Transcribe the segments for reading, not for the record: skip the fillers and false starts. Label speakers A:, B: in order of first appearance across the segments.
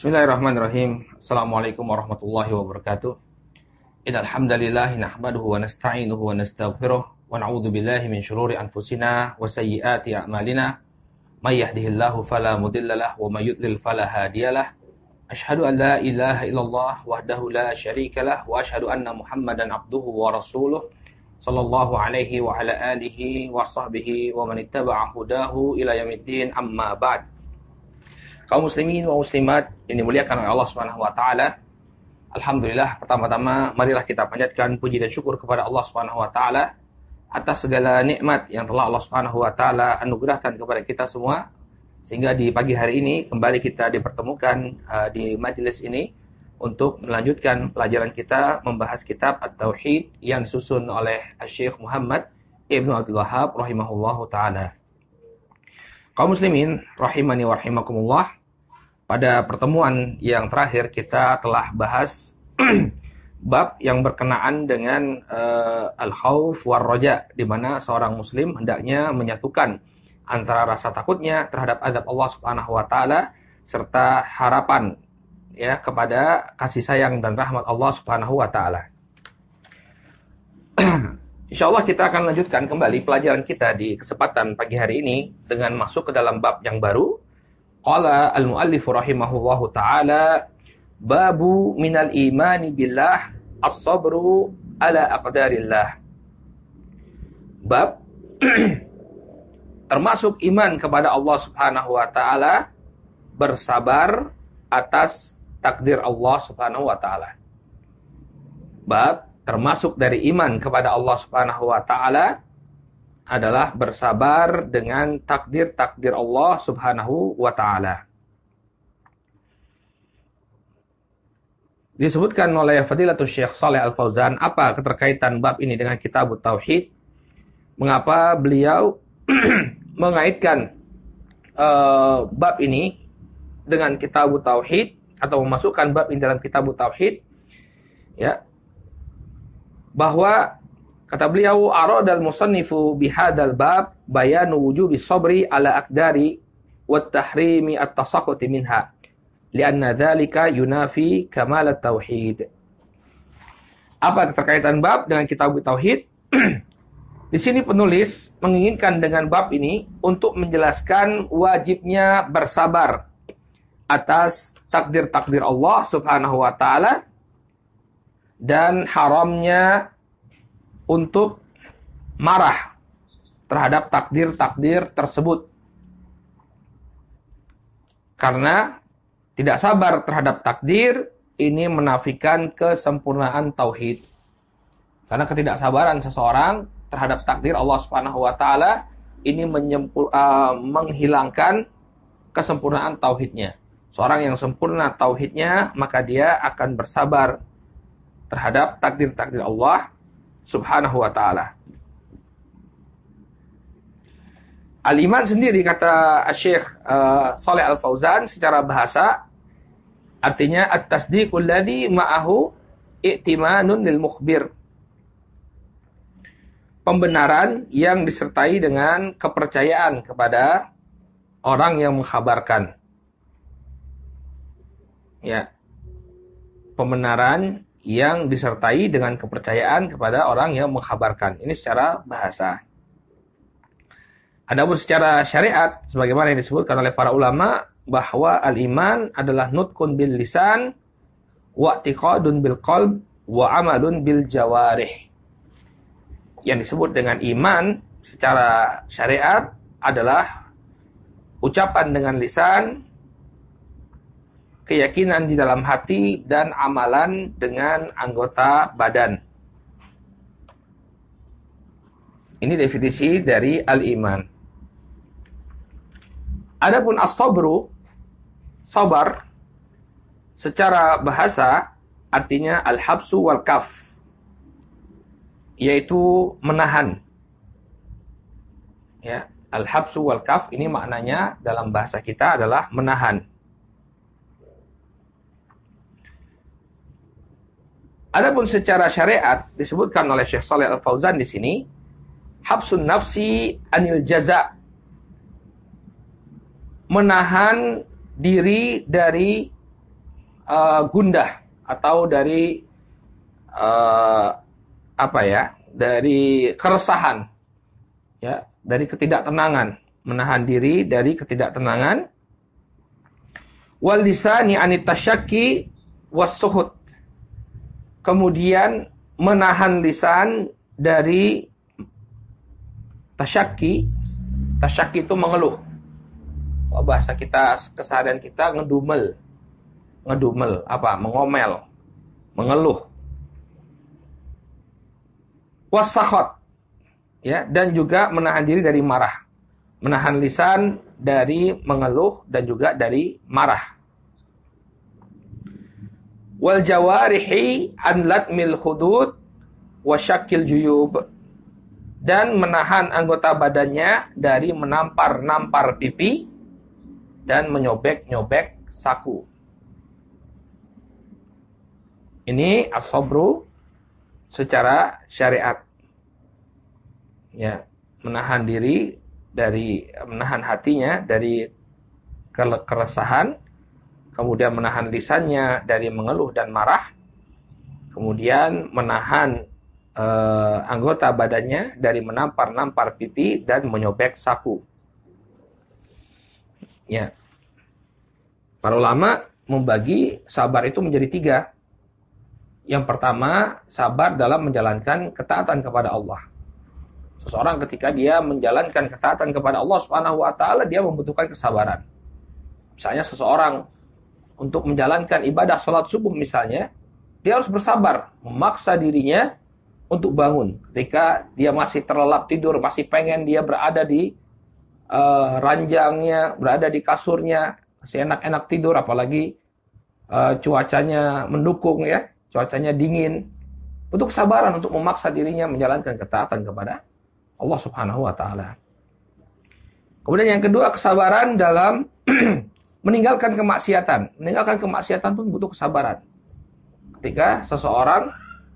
A: Bismillahirrahmanirrahim. Assalamualaikum warahmatullahi wabarakatuh. Innal hamdalillah nahmaduhu wa nasta'inuhu wa nastaghfiruh wa na'udzu billahi min shururi anfusina wa sayyiati a'malina. May yahdihillahu fala mudhillalah wa may yudlil fala hadiyalah. Asyhadu an la ilaha illallah wahdahu la syarikalah wa asyhadu anna Muhammadan abduhu wa rasuluh sallallahu alaihi wa ala alihi wa sahbihi wa man ittaba'a hudahu ila yaumiddin, amma ba'd. Kaum muslimin wa muslimat yang dimuliakan oleh Allah Subhanahu wa taala. Alhamdulillah, pertama-tama marilah kita panjatkan puji dan syukur kepada Allah Subhanahu wa taala atas segala nikmat yang telah Allah Subhanahu wa taala anugerahkan kepada kita semua, sehingga di pagi hari ini kembali kita dipertemukan di majelis ini untuk melanjutkan pelajaran kita membahas kitab At-Tauhid yang disusun oleh Syekh Muhammad Ibnu Abdul Wahhab rahimahullahu taala. Kaum muslimin rahimani wa rahimakumullah. Pada pertemuan yang terakhir kita telah bahas bab yang berkenaan dengan al-khauf war raja, di mana seorang muslim hendaknya menyatukan antara rasa takutnya terhadap azab Allah Subhanahu wa taala serta harapan kepada kasih sayang dan rahmat Allah Subhanahu wa taala. Insyaallah kita akan lanjutkan kembali pelajaran kita di kesempatan pagi hari ini dengan masuk ke dalam bab yang baru. Qala al-muallif rahimahullahu ta'ala, babu minal imani billah as-sabru ala aqdarillah. Bab termasuk iman kepada Allah Subhanahu wa ta'ala, bersabar atas takdir Allah Subhanahu wa ta'ala. Bab termasuk dari iman kepada Allah Subhanahu wa ta'ala adalah bersabar dengan takdir-takdir Allah Subhanahu wa ta'ala. Disebutkan oleh Fadilatul Syekh Shalih Al-Fauzan, apa keterkaitan bab ini dengan kitab Tauhid? Mengapa beliau mengaitkan bab ini dengan kitab Tauhid, atau memasukkan bab ini dalam kitab Tauhid? Bahwa kata beliau, aradal musannifu bihadzal bab bayanu wujubi sabri ala aqdari wat tahrimi at-tasakhuti minha lianna dzalika yunafi kamal at-tauhid. Apa keterkaitan bab dengan kitab tauhid? Di sini penulis menginginkan dengan bab ini untuk menjelaskan wajibnya bersabar atas takdir-takdir Allah Subhanahu wa taala dan haramnya untuk marah terhadap takdir-takdir tersebut. Karena tidak sabar terhadap takdir ini menafikan kesempurnaan tauhid. Karena ketidaksabaran seseorang terhadap takdir Allah Subhanahu wa taala ini menghilangkan kesempurnaan tauhidnya. Seorang yang sempurna tauhidnya, maka dia akan bersabar terhadap takdir-takdir Allah Subhanahu wa ta'ala. Al-iman sendiri, kata Syekh Shalih Al-Fauzan, secara bahasa artinya at-tasdiqul ladzi ma'ahu i'timanun lil mukhbir. Pembenaran yang disertai dengan kepercayaan kepada orang yang mengkhabarkan. Pembenaran yang disertai dengan kepercayaan kepada orang yang mengkhabarkan. Ini secara bahasa. Adapun secara syariat, sebagaimana yang disebutkan oleh para ulama, bahwa al-iman adalah nutqun bil lisan, wa i'tiqadun bil qalb, wa amalun bil jawarih. Yang disebut dengan iman secara syariat adalah ucapan dengan lisan, keyakinan di dalam hati, dan amalan dengan anggota badan. Ini definisi dari al-iman. Adapun as-sabru, sabar, secara bahasa artinya al-habsu wal kaf, yaitu menahan. Al-habsu wal kaf ini maknanya dalam bahasa kita adalah menahan. Adapun secara syariat disebutkan oleh Syekh Shalih Al-Fauzan di sini, habsun nafsi anil jaza, menahan diri dari gundah atau dari dari keresahan, ya, dari ketidaktenangan, menahan diri dari ketidaktenangan. Wal lisani anit tasyakki was-suhut. Kemudian menahan lisan dari tasyakki. Tasyakki itu mengeluh. Kalau bahasa kita keseharian kita ngedumel. Ngedumel apa? Mengomel, mengeluh. Was-sakhot. Ya, dan juga menahan diri dari marah. Menahan lisan dari mengeluh dan juga dari marah. Wal jawarihi an latmil hudud wa syakil juyub. Dan menahan anggota badannya dari menampar-nampar pipi dan menyobek-nyobek saku. Ini as-sabru secara syariat. Ya, menahan diri dari menahan hatinya dari keresahan, kemudian menahan lisannya dari mengeluh dan marah, kemudian menahan anggota badannya dari menampar-nampar pipi dan menyobek saku. Ya. Para ulama membagi sabar itu menjadi 3. Yang pertama, sabar dalam menjalankan ketaatan kepada Allah. Seseorang ketika dia menjalankan ketaatan kepada Allah Subhanahu wa taala, dia membutuhkan kesabaran. Misalnya seseorang untuk menjalankan ibadah salat subuh misalnya, dia harus bersabar, memaksa dirinya untuk bangun. Ketika dia masih terlelap tidur, masih pengen dia berada di ranjangnya, berada di kasurnya, masih enak-enak tidur, apalagi cuacanya mendukung, ya, cuacanya dingin. Butuh kesabaran untuk memaksa dirinya menjalankan ketaatan kepada Allah Subhanahu wa taala. Kemudian yang kedua, kesabaran dalam meninggalkan kemaksiatan. Meninggalkan kemaksiatan pun butuh kesabaran. Ketika seseorang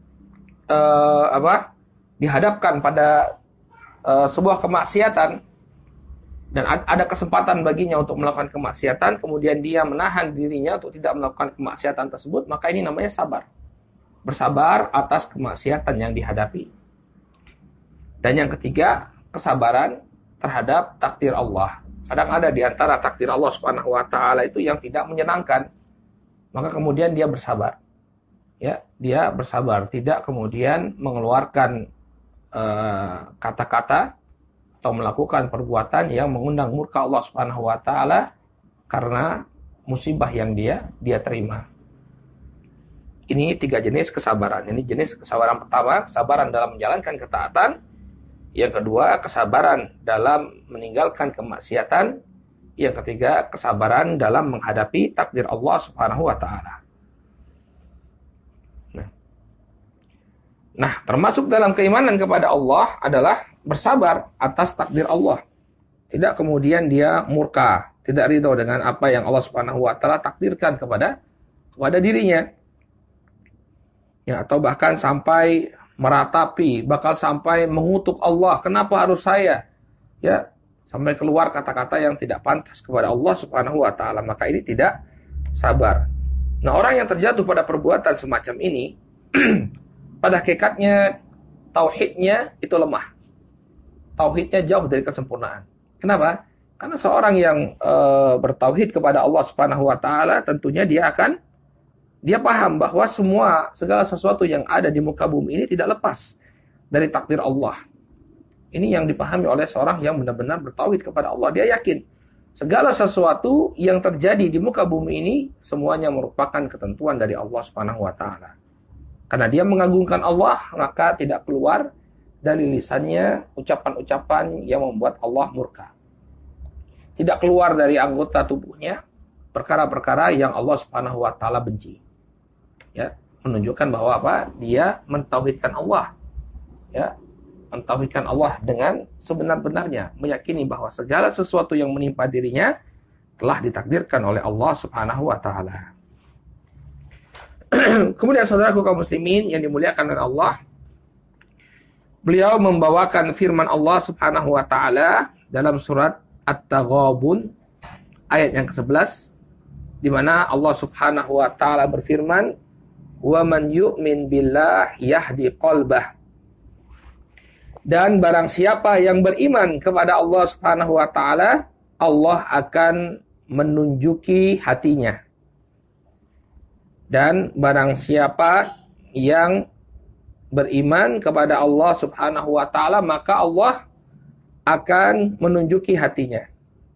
A: dihadapkan pada sebuah kemaksiatan dan ada kesempatan baginya untuk melakukan kemaksiatan, kemudian dia menahan dirinya untuk tidak melakukan kemaksiatan tersebut, maka ini namanya sabar. Bersabar atas kemaksiatan yang dihadapi. Dan yang ketiga, kesabaran terhadap takdir Allah. Kadang ada di antara takdir Allah Subhanahu wa taala itu yang tidak menyenangkan. Maka kemudian dia bersabar. Ya, dia bersabar, tidak kemudian mengeluarkan kata-kata atau melakukan perbuatan yang mengundang murka Allah Subhanahu wa taala karena musibah yang dia terima. Ini 3 jenis kesabaran. Ini jenis kesabaran pertama, kesabaran dalam menjalankan ketaatan. Yang kedua, kesabaran dalam meninggalkan kemaksiatan. Yang ketiga, kesabaran dalam menghadapi takdir Allah Subhanahu wa taala. Nah, termasuk dalam keimanan kepada Allah adalah bersabar atas takdir Allah. Tidak kemudian dia murka, tidak ridho dengan apa yang Allah Subhanahu wa taala takdirkan kepada dirinya. Ya, atau bahkan sampai meratapi, bakal sampai mengutuk Allah, kenapa harus saya? Ya, sampai keluar kata-kata yang tidak pantas kepada Allah Subhanahu wa taala, maka ini tidak sabar. Nah, orang yang terjatuh pada perbuatan semacam ini pada hakikatnya tauhidnya itu lemah. Tauhidnya jauh dari kesempurnaan. Kenapa? Karena seorang yang bertauhid kepada Allah Subhanahu wa taala, tentunya dia paham bahwa segala sesuatu yang ada di muka bumi ini tidak lepas dari takdir Allah. Ini yang dipahami oleh seorang yang benar-benar bertauhid kepada Allah. Dia yakin segala sesuatu yang terjadi di muka bumi ini semuanya merupakan ketentuan dari Allah Subhanahu wa taala. Karena dia mengagungkan Allah, maka tidak keluar dari lisannya ucapan-ucapan yang membuat Allah murka. Tidak keluar dari anggota tubuhnya perkara-perkara yang Allah Subhanahu wa taala benci. Ya, menunjukkan bahwa dia mentauhidkan Allah. Ya, mentauhidkan Allah dengan sebenar-benarnya, meyakini bahwa segala sesuatu yang menimpa dirinya telah ditakdirkan oleh Allah Subhanahu wa taala. Kemudian saudaraku kaum muslimin yang dimuliakan oleh Allah, beliau membawakan firman Allah Subhanahu wa taala dalam surat At-Taghabun ayat yang ke-11. di mana Allah Subhanahu wa taala berfirman, "Wa man yu'min billah yahdi qalbah." Dan barang siapa yang beriman kepada Allah Subhanahu wa taala, Allah akan menunjuki hatinya. Dan barang siapa yang beriman kepada Allah Subhanahu wa taala, maka Allah akan menunjuki hatinya.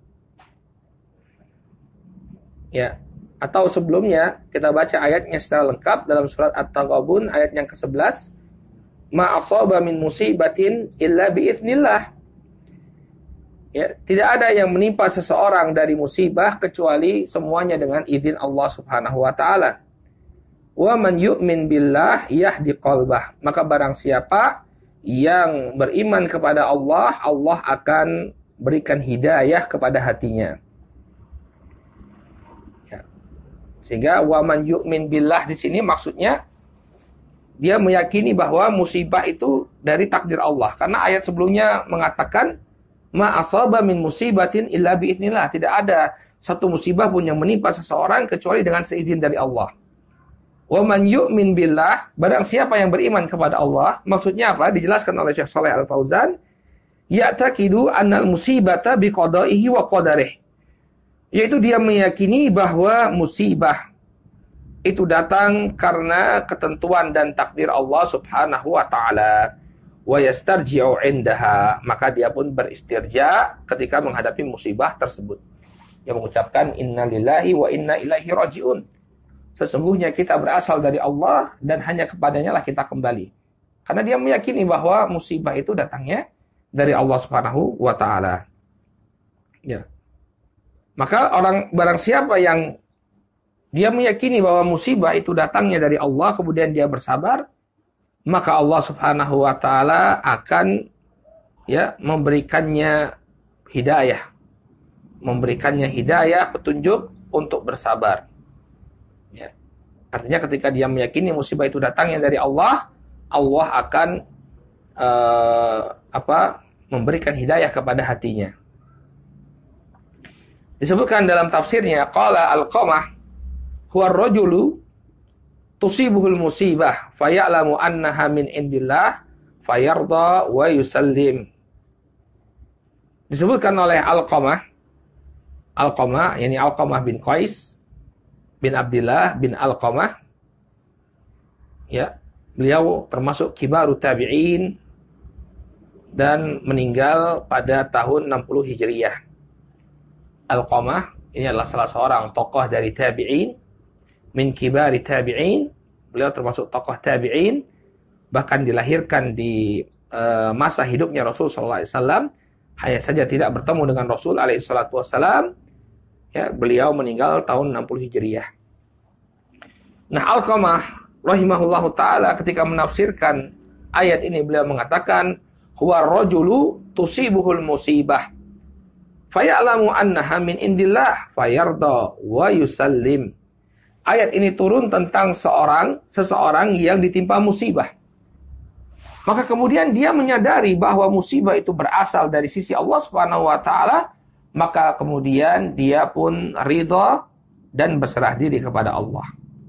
A: Ya, atau sebelumnya kita baca ayatnya secara lengkap dalam surat At-Taghabun ayat yang ke-11. Ma asaba min musibatin illa biiznillah. Ya, tidak ada yang menimpa seseorang dari musibah kecuali semuanya dengan izin Allah Subhanahu wa taala. Wa man yu'min billah yahdi qalbah. Maka barang siapa yang beriman kepada Allah, Allah akan berikan hidayah kepada hatinya. Ya. Sehingga wa man yu'min billah di sini maksudnya dia meyakini bahwa musibah itu dari takdir Allah. Karena ayat sebelumnya mengatakan ma asaba min musibatin illa biiznillah. Tidak ada satu musibah pun yang menimpa seseorang kecuali dengan seizin dari Allah. Wa man yu'min billah, barang siapa yang beriman kepada Allah, maksudnya apa? Dijelaskan oleh Syekh Shalih Al-Fauzan, ya'taqidu annal musibata biqada'ihi wa qadarih. Yaitu dia meyakini bahwa musibah itu datang karena ketentuan dan takdir Allah Subhanahu wa taala. Wa yastarji'u 'indaha, maka dia pun beristirja ketika menghadapi musibah tersebut. Dia mengucapkan innalillahi wa inna ilaihi raji'un. Sesungguhnya kita berasal dari Allah dan hanya kepadanya lah kita kembali. Karena dia meyakini bahwa musibah itu datangnya dari Allah Subhanahu wa taala. Ya. Maka barang siapa yang dia meyakini bahwa musibah itu datangnya dari Allah kemudian dia bersabar, maka Allah Subhanahu wa taala akan memberikannya hidayah. Memberikannya hidayah, petunjuk untuk bersabar. Ya. Artinya ketika dia meyakini musibah itu datangnya dari Allah, Allah akan memberikan hidayah kepada hatinya. Disebutkan dalam tafsirnya, qala Alqamah huwa ar-rajulu tusibuhul musibah faya'lamu annaha min indillah fayarda wa yusallim. Disebutkan oleh Alqamah, yakni Alqamah bin Qais bin Abdullah bin Alqamah, ya, beliau termasuk kibarut tabi'in dan meninggal pada tahun 60 Hijriah. Alqamah ini adalah salah seorang tokoh dari tabi'in, min kibarit tabi'in. Beliau termasuk tokoh tabi'in, bahkan dilahirkan di masa hidupnya Rasul sallallahu alaihi wasallam, hanya saja tidak bertemu dengan Rasul alaihi salatu wasallam. Ya, beliau meninggal tahun 60 Hijriah. Nah, Alqamah rahimahullahu taala ketika menafsirkan ayat ini beliau mengatakan huwa rajulu tusibuhul musibah faya'lamu annaha min indillah fayarda wa yusallim. Ayat ini turun tentang seseorang yang ditimpa musibah. Maka kemudian dia menyadari bahwa musibah itu berasal dari sisi Allah Subhanahu wa taala, maka kemudian dia pun ridha dan berserah diri kepada Allah.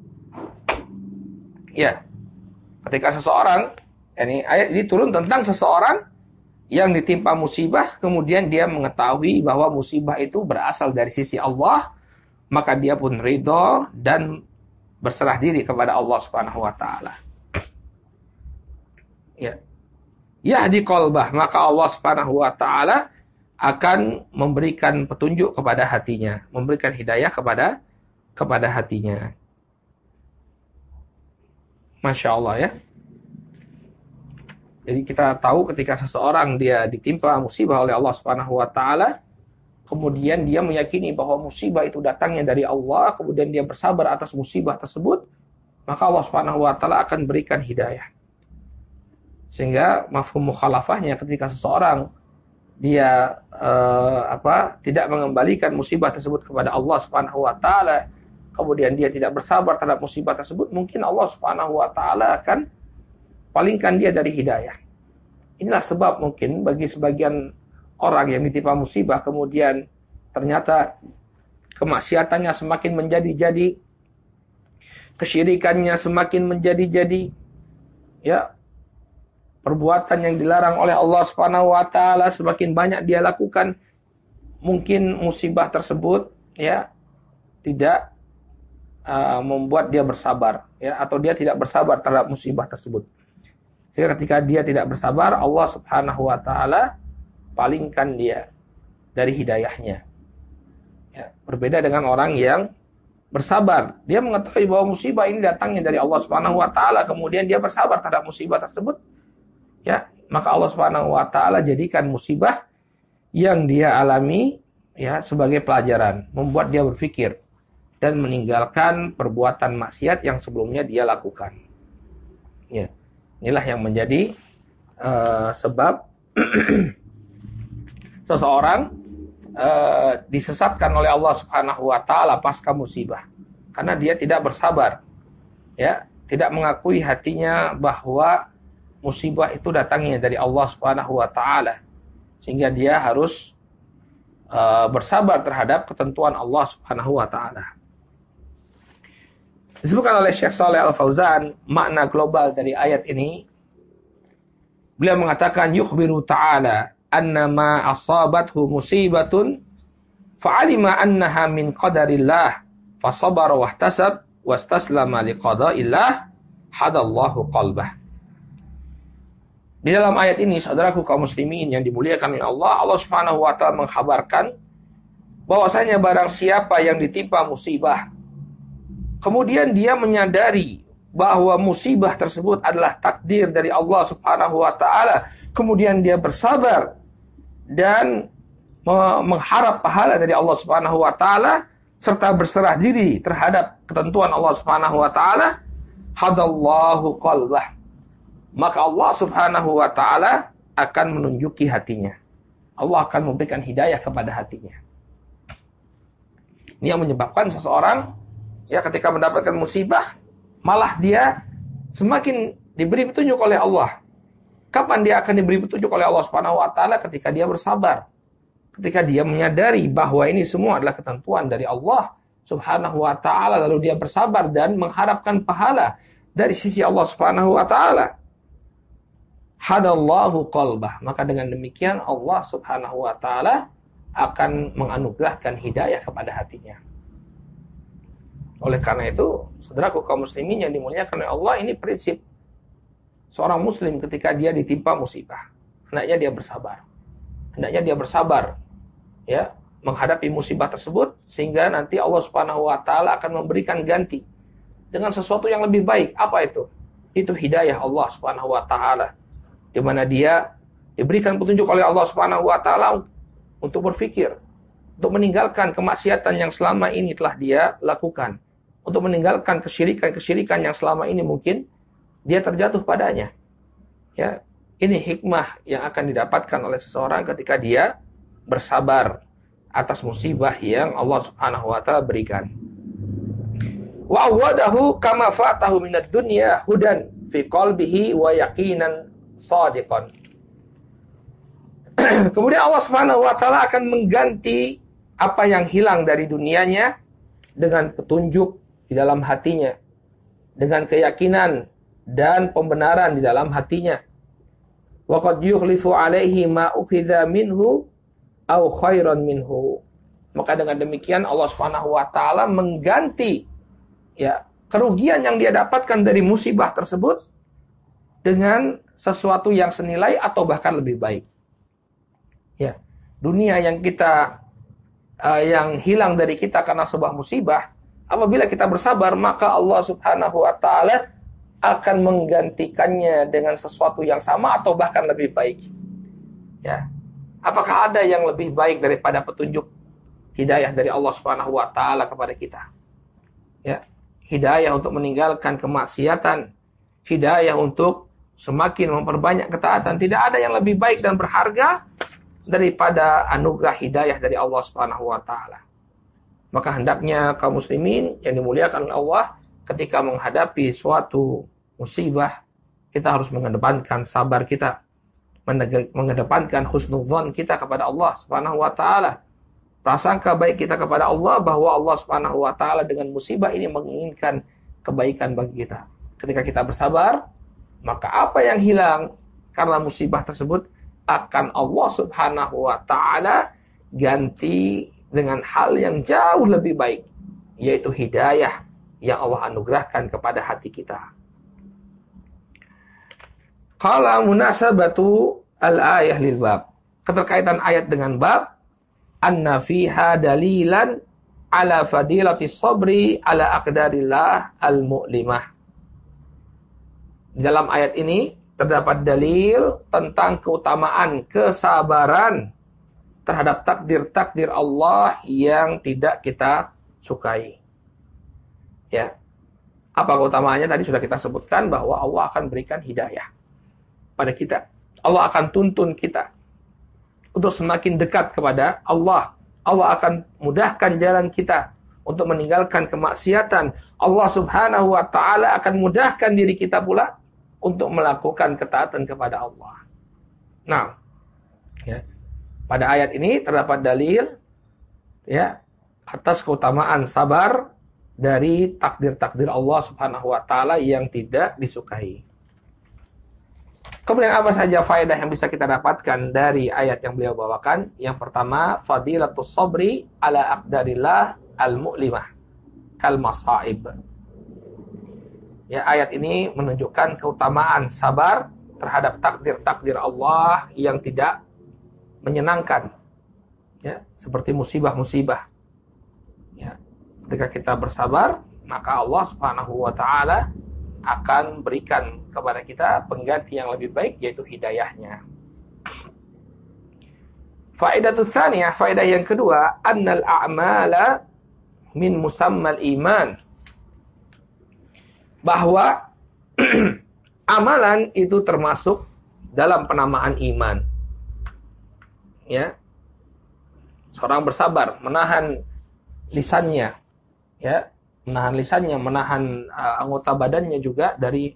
A: Ya. Ketika seseorang, ayat ini turun tentang seseorang yang ditimpa musibah, kemudian dia mengetahui bahwa musibah itu berasal dari sisi Allah, maka dia pun ridha dan berserah diri kepada Allah Subhanahu wa taala. Ya. Yahdi qalbah, maka Allah Subhanahu wa taala akan memberikan petunjuk kepada hatinya, memberikan hidayah kepada hatinya. Masya Allah ya. Jadi kita tahu ketika seseorang dia ditimpa musibah oleh Allah Subhanahu wa taala, kemudian dia meyakini bahwa musibah itu datangnya dari Allah, kemudian dia bersabar atas musibah tersebut, maka Allah Subhanahu wa taala akan berikan hidayah. Sehingga mafhum mukhalafahnya ketika seseorang dia tidak mengembalikan musibah tersebut kepada Allah Subhanahu wa taala, kemudian dia tidak bersabar terhadap musibah tersebut, mungkin Allah Subhanahu wa taala akan palingkan dia dari hidayah. Inilah sebab mungkin bagi sebagian orang yang ditimpa musibah kemudian ternyata kemaksiatannya semakin menjadi-jadi, kesyirikannya semakin menjadi-jadi, ya, perbuatan yang dilarang oleh Allah Subhanahu wa taala semakin banyak dia lakukan, mungkin musibah tersebut ya tidak membuat dia bersabar, ya, atau dia tidak bersabar terhadap musibah tersebut. Sehingga ketika dia tidak bersabar, Allah Subhanahu wa taala palingkan dia dari hidayahnya. Ya, berbeda dengan orang yang bersabar. Dia mengetahui bahwa musibah ini datangnya dari Allah Subhanahu wa taala, kemudian dia bersabar terhadap musibah tersebut. Ya, maka Allah Subhanahu wa taala jadikan musibah yang dia alami ya sebagai pelajaran, membuat dia berpikir dan meninggalkan perbuatan maksiat yang sebelumnya dia lakukan. Ya, inilah yang menjadi sebab seseorang disesatkan oleh Allah Subhanahu wa taala pasca musibah karena dia tidak bersabar, ya, tidak mengakui hatinya bahwa musibah itu datangnya dari Allah Subhanahu wa taala, sehingga dia harus bersabar terhadap ketentuan Allah Subhanahu wa taala. Disebutkan oleh Syekh Shalih Al Fauzan makna global dari ayat ini. Beliau mengatakan yukhbiru ta'ala annama asabathu musibatun fa'alima annaha min qadarillah fasabara wahtasab wastaslama liqada'illah hadallahu qalbah. Di dalam ayat ini, saudaraku kaum muslimin yang dimuliakan oleh Allah, Allah Subhanahu wa taala mengkhabarkan bahwasanya barang siapa yang ditimpa musibah, kemudian dia menyadari bahwa musibah tersebut adalah takdir dari Allah Subhanahu wa taala, kemudian dia bersabar dan mengharap pahala dari Allah Subhanahu wa taala serta berserah diri terhadap ketentuan Allah Subhanahu wa taala, hadallahu qalbah. Maka Allah Subhanahu wa taala akan menunjuki hatinya. Allah akan memberikan hidayah kepada hatinya. Ini yang menyebabkan seseorang ya ketika mendapatkan musibah malah dia semakin diberi petunjuk oleh Allah. Kapan dia akan diberi petunjuk oleh Allah Subhanahu wa taala? Ketika dia bersabar. Ketika dia menyadari bahwa ini semua adalah ketentuan dari Allah Subhanahu wa taala, lalu dia bersabar dan mengharapkan pahala dari sisi Allah Subhanahu wa taala. Hadallahu qalbah. Maka dengan demikian Allah Subhanahu wa taala akan menganugerahkan hidayah kepada hatinya. Oleh karena itu, saudaraku kaum muslimin yang dimuliakan oleh Allah, ini prinsip seorang muslim ketika dia ditimpa musibah. Hendaknya dia bersabar. Hendaknya dia bersabar ya, menghadapi musibah tersebut sehingga nanti Allah Subhanahu wa taala akan memberikan ganti dengan sesuatu yang lebih baik. Apa itu? Itu hidayah Allah Subhanahu wa taala, di mana dia diberikan petunjuk oleh Allah Subhanahu wa taala untuk berpikir, untuk meninggalkan kemaksiatan yang selama ini telah dia lakukan, untuk meninggalkan kesyirikan-kesyirikan yang selama ini mungkin dia terjatuh padanya. Ya, ini hikmah yang akan didapatkan oleh seseorang ketika dia bersabar atas musibah yang Allah Subhanahu wa taala berikan. Wa awadahu kama fatahu minad dunya hudan fi qalbihi wa yaqinan shadiqan. Kemudian Allah Subhanahu wa taala akan mengganti apa yang hilang dari dunianya dengan petunjuk di dalam hatinya, dengan keyakinan dan pembenaran di dalam hatinya. Wa qad yukhlifu alaihi ma ukhidha minhu au khairan minhu. Maka dengan demikian Allah Subhanahu wa taala mengganti ya kerugian yang dia dapatkan dari musibah tersebut dengan sesuatu yang senilai atau bahkan lebih baik. Ya, dunia yang kita yang hilang dari kita karena sebuah musibah, apabila kita bersabar, maka Allah Subhanahu wa taala akan menggantikannya dengan sesuatu yang sama atau bahkan lebih baik. Ya. Apakah ada yang lebih baik daripada petunjuk hidayah dari Allah Subhanahu wa taala kepada kita? Ya, hidayah untuk meninggalkan kemaksiatan, hidayah untuk semakin memperbanyak ketaatan. Tidak ada yang lebih baik dan berharga daripada anugerah hidayah dari Allah Subhanahu wa taala. Maka hendaknya kaum muslimin yang dimuliakan oleh Allah ketika menghadapi suatu musibah, kita harus mengedepankan sabar kita, mengedepankan husnudzon kita kepada Allah Subhanahu wa taala. prasangka baik kita kepada Allah bahwa Allah Subhanahu wa taala dengan musibah ini menginginkan kebaikan bagi kita. Ketika kita bersabar, maka apa yang hilang karena musibah tersebut akan Allah Subhanahu wa taala ganti dengan hal yang jauh lebih baik, yaitu hidayah yang Allah anugerahkan kepada hati kita. Qala munasabatu al-ayah lil bab. Keterkaitan ayat dengan bab, anna fiha dalilan ala fadilati sabri ala aqdarillah al-mu'limah. Dalam ayat ini terdapat dalil tentang keutamaan kesabaran terhadap takdir-takdir Allah yang tidak kita sukai. Ya. Apa keutamaannya tadi sudah kita sebutkan, bahwa Allah akan berikan hidayah pada kita. Allah akan tuntun kita untuk semakin dekat kepada Allah. Allah akan mudahkan jalan kita untuk meninggalkan kemaksiatan. Allah Subhanahu wa taala akan mudahkan diri kita pula untuk melakukan ketaatan kepada Allah. Nah, ya, pada ayat ini terdapat dalil ya atas keutamaan sabar dari takdir-takdir Allah Subhanahu wa taala yang tidak disukai. Kemudian apa saja faedah yang bisa kita dapatkan dari ayat yang beliau bawakan? Yang pertama, fadilatus sabri ala aqdarillah al-mu'limah kal masaib. Ya, ayat ini menunjukkan keutamaan sabar terhadap takdir-takdir Allah yang tidak menyenangkan. Ya, seperti musibah-musibah. Ya, ketika kita bersabar, maka Allah Subhanahu wa taala akan berikan kepada kita pengganti yang lebih baik, yaitu hidayahnya. Faedah tsaniyah, faedah yang kedua, annal a'mala min musammal iman. Bahwa amalan itu termasuk dalam penamaan iman. Ya. Seorang bersabar, menahan lisannya, ya, menahan anggota badannya juga dari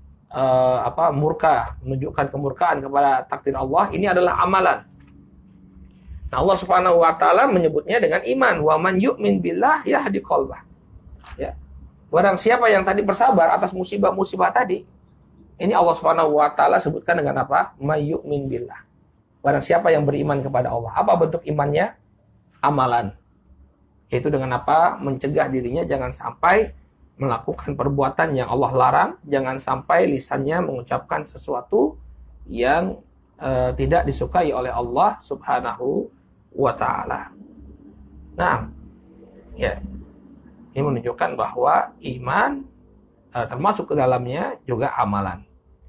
A: murka, menunjukkan kemurkaan kepada takdir Allah. Ini adalah amalan. Nah, Allah Subhanahu wa taala menyebutnya dengan iman. Wa man yu'min billah yahdi qalbah. Ya. Barang siapa yang tadi bersabar atas musibah-musibah tadi, ini Allah Subhanahu wa taala sebutkan dengan apa? May yu'min billah. Barang siapa yang beriman kepada Allah. Apa bentuk imannya? Amalan. Yaitu dengan apa? Mencegah dirinya jangan sampai melakukan perbuatan yang Allah larang, jangan sampai lisannya mengucapkan sesuatu yang tidak disukai oleh Allah Subhanahu wa taala. Nah, ya. Ini menunjukkan bahwa iman termasuk ke dalamnya juga amalan.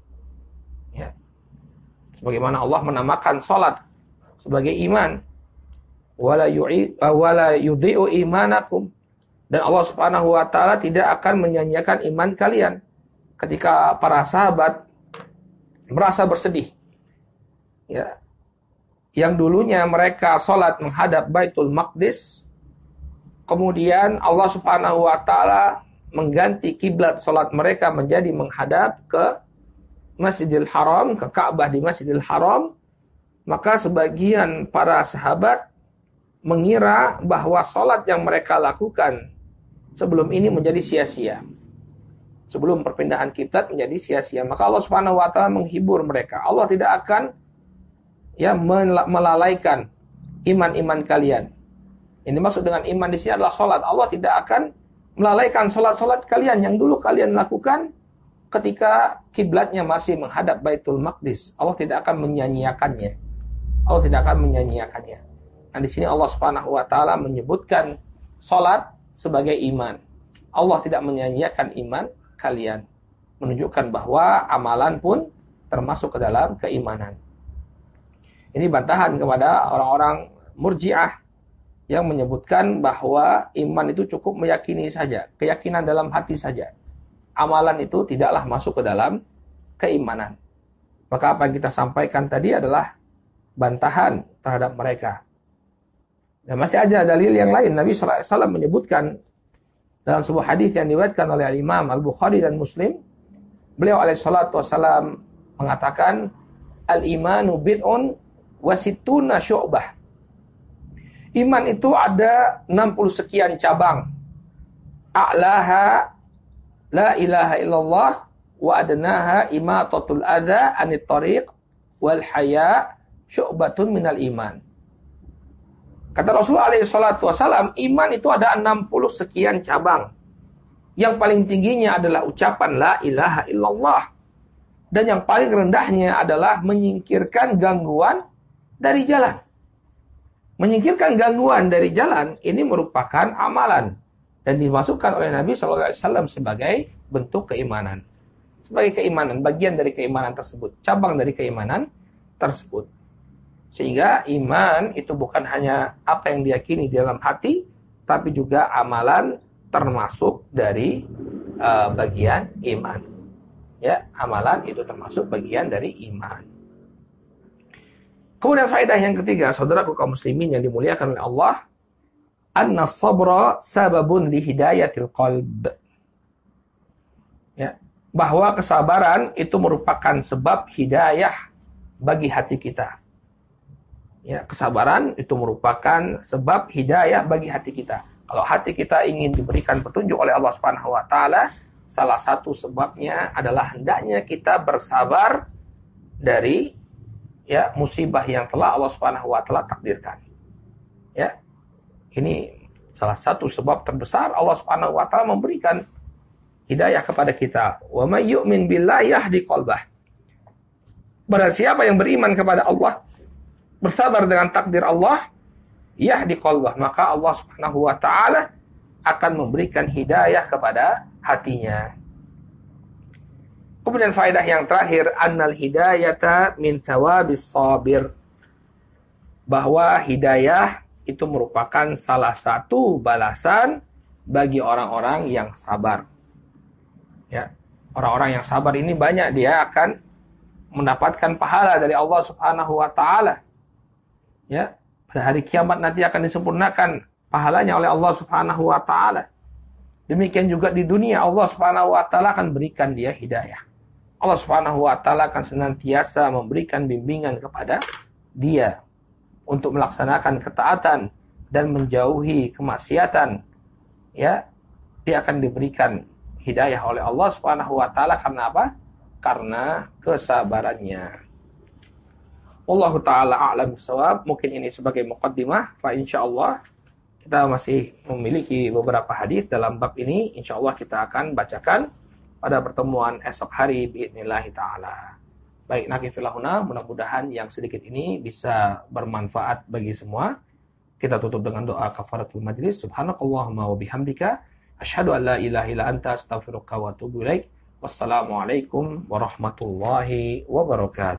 A: Ya. Sebagaimana Allah menamakan salat sebagai iman. Wala yudhi'u imanakum. Dan Allah Subhanahu wa taala tidak akan menyanyiakan iman kalian. Ketika para sahabat merasa bersedih, ya, yang dulunya mereka salat menghadap Baitul Maqdis, kemudian Allah Subhanahu wa taala mengganti kiblat salat mereka menjadi menghadap ke Masjidil Haram, ke Ka'bah di Masjidil Haram, maka sebagian para sahabat mengira bahwa salat yang mereka lakukan sebelum ini menjadi sia-sia. Sebelum perpindahan kiblat menjadi sia-sia. Maka Allah Subhanahu wa taala menghibur mereka. Allah tidak akan melalaikan iman-iman kalian. Ini maksud dengan iman di sini adalah salat. Allah tidak akan melalaikan salat-salat kalian yang dulu kalian lakukan ketika kiblatnya masih menghadap Baitul Maqdis. Allah tidak akan menyanyiakannya. Allah tidak akan menyanyiakannya. Nah, di sini Allah Subhanahu wa taala menyebutkan salat sebagai iman. Allah tidak menyanyiakan iman kalian. Menunjukkan bahwa amalan pun termasuk ke dalam keimanan. Ini bantahan kepada orang-orang Murji'ah yang menyebutkan bahwa iman itu cukup meyakini saja, keyakinan dalam hati saja. Amalan itu tidaklah masuk ke dalam keimanan. Maka apa yang kita sampaikan tadi adalah bantahan terhadap mereka. Dan masih ada dalil yang lain. Nabi SAW menyebutkan dalam sebuah hadis yang diriwayatkan oleh Imam Al-Bukhari dan Muslim, beliau alaihissalam mengatakan, al-imanu bid'un wa sittuna syu'bah. Iman itu ada 60 sekian cabang. A'laha la ilaha illallah wa adnaha imatatul adza anit tariq wal haya syu'batun minal iman. Kata Rasulullah alaihi salatu wasallam, iman itu ada 60 sekian cabang. Yang paling tingginya adalah ucapan la ilaha illallah. Dan yang paling rendahnya adalah menyingkirkan gangguan dari jalan. Menyingkirkan gangguan dari jalan ini merupakan amalan dan dimasukkan oleh Nabi SAW sebagai bentuk keimanan. Sebagai keimanan, bagian dari keimanan tersebut, cabang dari keimanan tersebut. Sehingga iman itu bukan hanya apa yang diyakini di dalam hati, tapi juga amalan termasuk dari bagian iman. Ya, amalan itu termasuk bagian dari iman. Kemudian faedah yang ketiga, saudaraku kaum muslimin yang dimuliakan oleh Allah, anna sabra sababun li hidayatil qalb. Ya, bahwa kesabaran itu merupakan sebab hidayah bagi hati kita. Ya, kesabaran itu merupakan sebab hidayah bagi hati kita. Kalau hati kita ingin diberikan petunjuk oleh Allah Subhanahu wa taala, salah satu sebabnya adalah hendaknya kita bersabar dari musibah yang telah Allah Subhanahu wa taala takdirkan. Ya. Ini salah satu sebab terbesar Allah Subhanahu wa taala memberikan hidayah kepada kita. Wa may yu'min billahi yahdi qalbah. Barang siapa yang beriman kepada Allah, bersabar dengan takdir Allah, yahdi qalbah, maka Allah Subhanahu wa taala akan memberikan hidayah kepada hatinya. Kemudian faedah yang terakhir, annal hidayata min thawabis sabir. Bahwa hidayah itu merupakan salah satu balasan bagi orang-orang yang sabar. Ya, orang-orang yang sabar ini banyak dia akan mendapatkan pahala dari Allah Subhanahu wa taala. Ya, pada hari kiamat nanti akan disempurnakan pahalanya oleh Allah Subhanahu wa taala. Demikian juga di dunia Allah Subhanahu wa taala akan berikan dia hidayah. Allah Subhanahu wa taala akan senantiasa memberikan bimbingan kepada dia untuk melaksanakan ketaatan dan menjauhi kemaksiatan. Ya, dia akan diberikan hidayah oleh Allah Subhanahu wa taala karena apa? Karena kesabarannya. Wallahu taala a'lam bissawab. Mungkin ini sebagai muqaddimah, fa insyaallah kita masih memiliki beberapa hadis dalam bab ini. Insyaallah kita akan bacakan pada pertemuan esok hari biidznillah taala. Baik, nakifilahuna, mudah-mudahan yang sedikit ini bisa bermanfaat bagi semua. Kita tutup dengan doa kafaratul majlis. Subhanakallahumma wa bihamdika asyhadu an la ilaha illa anta astaghfiruka wa atubu ilaik. Wassalamualaikum warahmatullahi wabarakatuh.